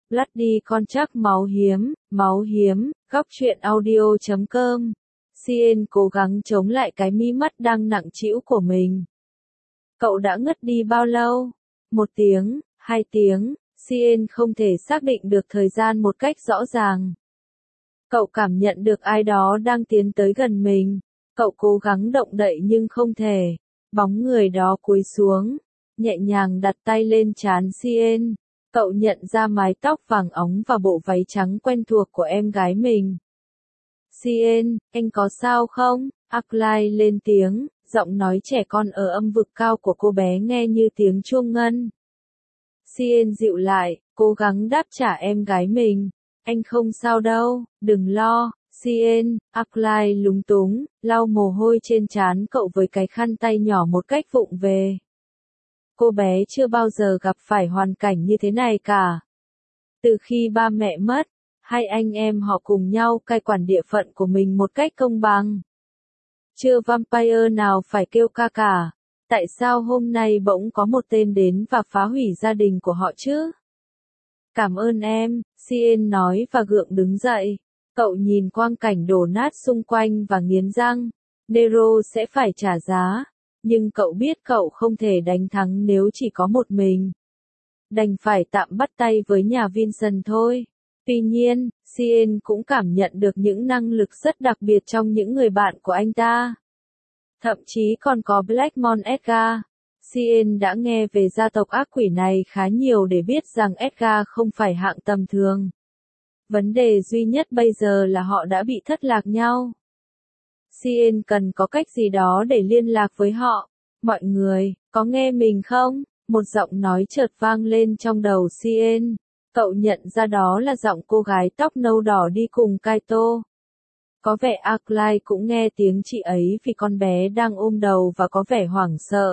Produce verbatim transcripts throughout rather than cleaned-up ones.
Bloody con chắc máu hiếm, máu hiếm, góc truyện audio chấm com. Cien cố gắng chống lại cái mí mắt đang nặng trĩu của mình. Cậu đã ngất đi bao lâu? Một tiếng, hai tiếng, Cien không thể xác định được thời gian một cách rõ ràng. Cậu cảm nhận được ai đó đang tiến tới gần mình. Cậu cố gắng động đậy nhưng không thể. Bóng người đó cúi xuống, nhẹ nhàng đặt tay lên trán Cien. Cậu nhận ra mái tóc vàng óng và bộ váy trắng quen thuộc của em gái mình. Cien, anh có sao không? Arclight lên tiếng, giọng nói trẻ con ở âm vực cao của cô bé nghe như tiếng chuông ngân. Cien dịu lại, cố gắng đáp trả em gái mình. Anh không sao đâu, đừng lo. Cien, Arclight lúng túng, lau mồ hôi trên trán cậu với cái khăn tay nhỏ một cách vụng về. Cô bé chưa bao giờ gặp phải hoàn cảnh như thế này cả. Từ khi ba mẹ mất, hai anh em họ cùng nhau cai quản địa phận của mình một cách công bằng. Chưa vampire nào phải kêu ca cả. Tại sao hôm nay bỗng có một tên đến và phá hủy gia đình của họ chứ? Cảm ơn em, Cien nói và gượng đứng dậy. Cậu nhìn quang cảnh đổ nát xung quanh và nghiến răng. Nero sẽ phải trả giá. Nhưng cậu biết cậu không thể đánh thắng nếu chỉ có một mình. Đành phải tạm bắt tay với nhà Vincent thôi. Tuy nhiên, Cien cũng cảm nhận được những năng lực rất đặc biệt trong những người bạn của anh ta. Thậm chí còn có Blackmon Edgar. Cien đã nghe về gia tộc ác quỷ này khá nhiều để biết rằng Edgar không phải hạng tầm thường. Vấn đề duy nhất bây giờ là họ đã bị thất lạc nhau. Cien cần có cách gì đó để liên lạc với họ. Mọi người, có nghe mình không? Một giọng nói chợt vang lên trong đầu Cien. Cậu nhận ra đó là giọng cô gái tóc nâu đỏ đi cùng Kaito. Có vẻ Arclight cũng nghe tiếng chị ấy vì con bé đang ôm đầu và có vẻ hoảng sợ.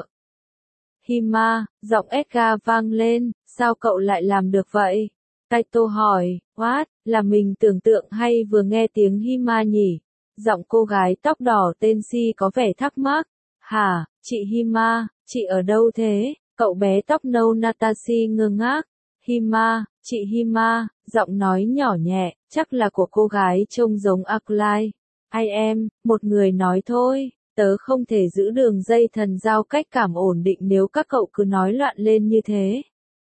Hima, giọng Edgar vang lên, sao cậu lại làm được vậy? Kaito hỏi, what, là mình tưởng tượng hay vừa nghe tiếng Hima nhỉ? Giọng cô gái tóc đỏ tên Si có vẻ thắc mắc. Hả, chị Hima, chị ở đâu thế? Cậu bé tóc nâu Natashi ngơ ngác. Hima, chị Hima, giọng nói nhỏ nhẹ, chắc là của cô gái trông giống Arclight. Ai em, một người nói thôi, tớ không thể giữ đường dây thần giao cách cảm ổn định nếu các cậu cứ nói loạn lên như thế.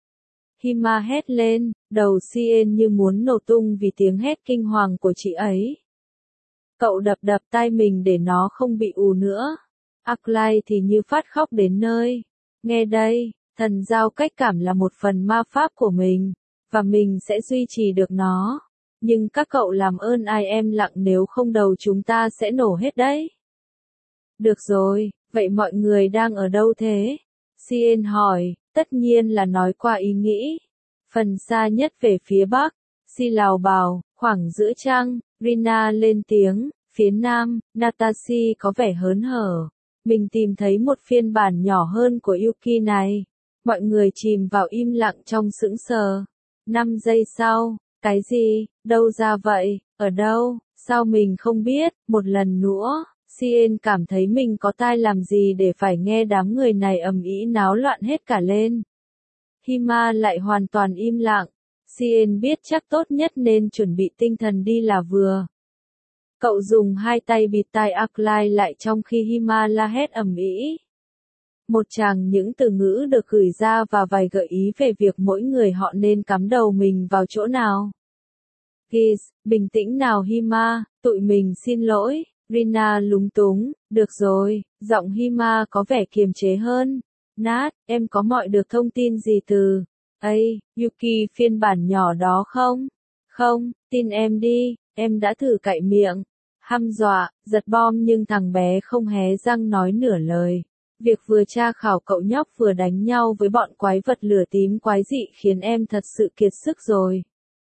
Hima hét lên, đầu Cien như muốn nổ tung vì tiếng hét kinh hoàng của chị ấy. Cậu đập đập tay mình để nó không bị ù nữa. Arclight thì như phát khóc đến nơi. Nghe đây, thần giao cách cảm là một phần ma pháp của mình, và mình sẽ duy trì được nó. Nhưng các cậu làm ơn ai em lặng nếu không đầu chúng ta sẽ nổ hết đấy. Được rồi, vậy mọi người đang ở đâu thế? Cien hỏi, tất nhiên là nói qua ý nghĩ. Phần xa nhất về phía bắc, Si lào bào, khoảng giữa trăng, Rina lên tiếng, phía nam, Natashi có vẻ hớn hở. Mình tìm thấy một phiên bản nhỏ hơn của Yuki này. Mọi người chìm vào im lặng trong sững sờ. Năm giây sau, cái gì, đâu ra vậy, ở đâu, sao mình không biết, một lần nữa, Cien cảm thấy mình có tai làm gì để phải nghe đám người này ầm ĩ náo loạn hết cả lên. Hima lại hoàn toàn im lặng, Cien biết chắc tốt nhất nên chuẩn bị tinh thần đi là vừa. Cậu dùng hai tay bịt tai Arclight lại trong khi Hima la hét ầm ĩ. Một tràng những từ ngữ được gửi ra và vài gợi ý về việc mỗi người họ nên cắm đầu mình vào chỗ nào. Giz, bình tĩnh nào Hima, tụi mình xin lỗi. Rina lúng túng, được rồi, giọng Hima có vẻ kiềm chế hơn. Nat, em có mọi được thông tin gì từ ấy, Yuki phiên bản nhỏ đó không? Không, tin em đi, em đã thử cạy miệng, hăm dọa, giật bom nhưng thằng bé không hé răng nói nửa lời. Việc vừa tra khảo cậu nhóc vừa đánh nhau với bọn quái vật lửa tím quái dị khiến em thật sự kiệt sức rồi.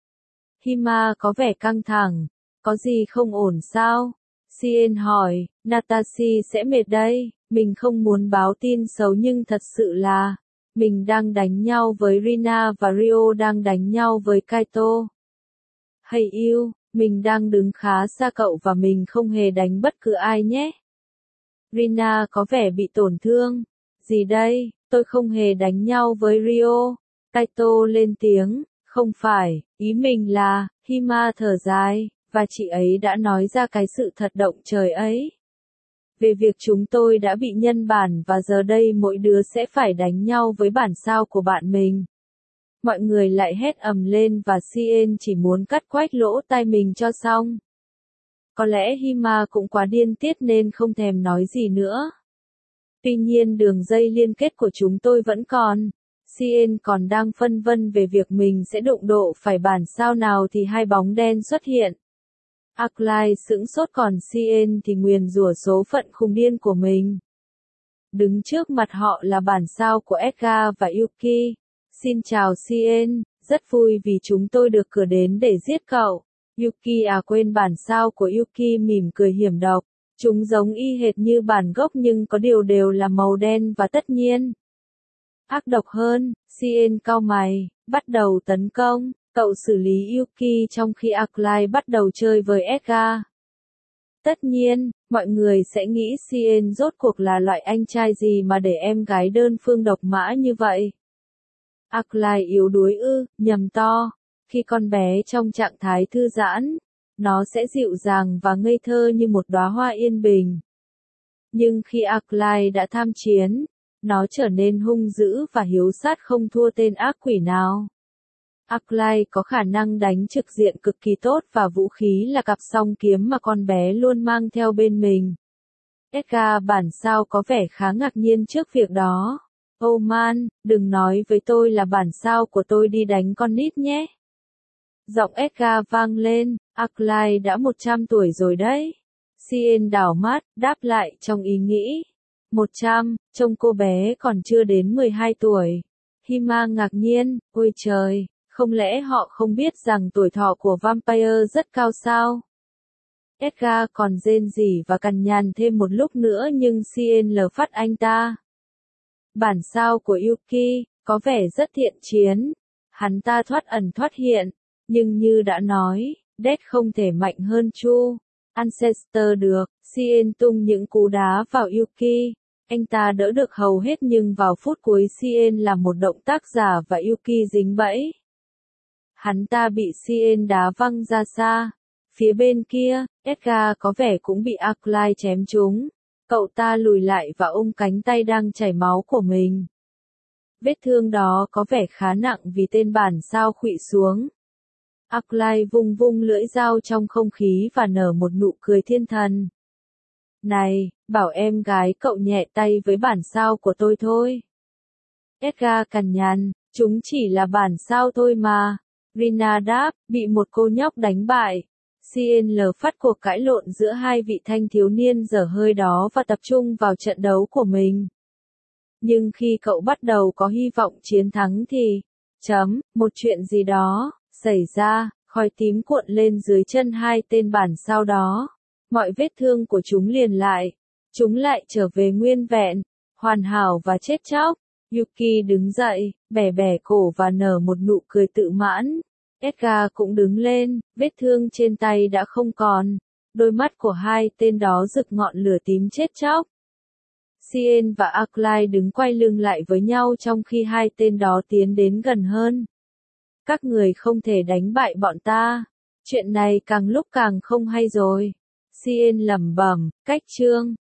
Hima có vẻ căng thẳng, có gì không ổn sao? Cien hỏi, Natashi sẽ mệt đây, mình không muốn báo tin xấu nhưng thật sự là, mình đang đánh nhau với Rina và Rio đang đánh nhau với Kaito. Hey yêu, mình đang đứng khá xa cậu và mình không hề đánh bất cứ ai nhé. Rina có vẻ bị tổn thương. Gì đây, tôi không hề đánh nhau với Rio. Kaito lên tiếng, Không phải, ý mình là, Hima thở dài, và chị ấy đã nói ra cái sự thật động trời ấy. Về việc chúng tôi đã bị nhân bản và giờ đây mỗi đứa sẽ phải đánh nhau với bản sao của bạn mình. Mọi người lại hét ầm lên và Cien chỉ muốn cắt quách lỗ tai mình cho xong. Có lẽ Hima cũng quá điên tiết nên không thèm nói gì nữa. Tuy nhiên đường dây liên kết của chúng tôi vẫn còn. Cien còn đang phân vân về việc mình sẽ đụng độ phải bản sao nào thì hai bóng đen xuất hiện. Arclight sững sốt còn Cien thì nguyền rủa số phận khùng điên của mình. Đứng trước mặt họ là bản sao của Edgar và Yuki. Xin chào Cien, rất vui vì chúng tôi được cử đến để giết cậu. Yuki à quên bản sao của Yuki mỉm cười hiểm độc. Chúng giống y hệt như bản gốc nhưng có điều đều là màu đen và tất nhiên. Ác độc hơn, Cien cau mày, bắt đầu tấn công. Cậu xử lý Yuki trong khi Arclight bắt đầu chơi với Edgar. Tất nhiên, mọi người sẽ nghĩ Cien rốt cuộc là loại anh trai gì mà để em gái đơn phương độc mã như vậy. Arclight yếu đuối ư, nhầm to. Khi con bé trong trạng thái thư giãn, nó sẽ dịu dàng và ngây thơ như một đóa hoa yên bình. Nhưng khi Arclight đã tham chiến, nó trở nên hung dữ và hiếu sát không thua tên ác quỷ nào. Arclight có khả năng đánh trực diện cực kỳ tốt và vũ khí là cặp song kiếm mà con bé luôn mang theo bên mình. Edgar bản sao có vẻ khá ngạc nhiên trước việc đó. Oh man, đừng nói với tôi là bản sao của tôi đi đánh con nít nhé. Giọng Edgar vang lên, Arclight đã một trăm tuổi rồi đấy. Cien đảo mắt, đáp lại trong ý nghĩ. một trăm, trông cô bé còn chưa đến mười hai tuổi. Hima ngạc nhiên, ôi trời, không lẽ họ không biết rằng tuổi thọ của vampire rất cao sao? Edgar còn rên rỉ và cằn nhằn thêm một lúc nữa nhưng Cien lờ phát anh ta. Bản sao của Yuki, có vẻ rất thiện chiến. Hắn ta thoát ẩn thoát hiện, nhưng như đã nói, Death không thể mạnh hơn Chu Ancestor được. Cien tung những cú đá vào Yuki. Anh ta đỡ được hầu hết nhưng vào phút cuối Cien làm một động tác giả và Yuki dính bẫy. Hắn ta bị Cien đá văng ra xa. Phía bên kia, Edgar có vẻ cũng bị Arclight chém trúng. Cậu ta lùi lại và ôm cánh tay đang chảy máu của mình. Vết thương đó có vẻ khá nặng vì tên bản sao khuỵu xuống. Arclight vung vung lưỡi dao trong không khí và nở một nụ cười thiên thần. Này, bảo em gái cậu nhẹ tay với bản sao của tôi thôi. Edgar cằn nhằn, chúng chỉ là bản sao thôi mà. Rina đáp, bị một cô nhóc đánh bại. Cien lờ phát cuộc cãi lộn giữa hai vị thanh thiếu niên dở hơi đó và tập trung vào trận đấu của mình. Nhưng khi cậu bắt đầu có hy vọng chiến thắng thì, chấm, một chuyện gì đó, xảy ra, khói tím cuộn lên dưới chân hai tên bản sao đó. Mọi vết thương của chúng liền lại. Chúng lại trở về nguyên vẹn, hoàn hảo và chết chóc. Yuki đứng dậy, bẻ bẻ cổ và nở một nụ cười tự mãn. Edgar cũng đứng lên, vết thương trên tay đã không còn. Đôi mắt của hai tên đó rực ngọn lửa tím chết chóc. Cien và Arclight đứng quay lưng lại với nhau trong khi hai tên đó tiến đến gần hơn. Các người không thể đánh bại bọn ta. Chuyện này càng lúc càng không hay rồi. Cien lẩm bẩm, cách chương.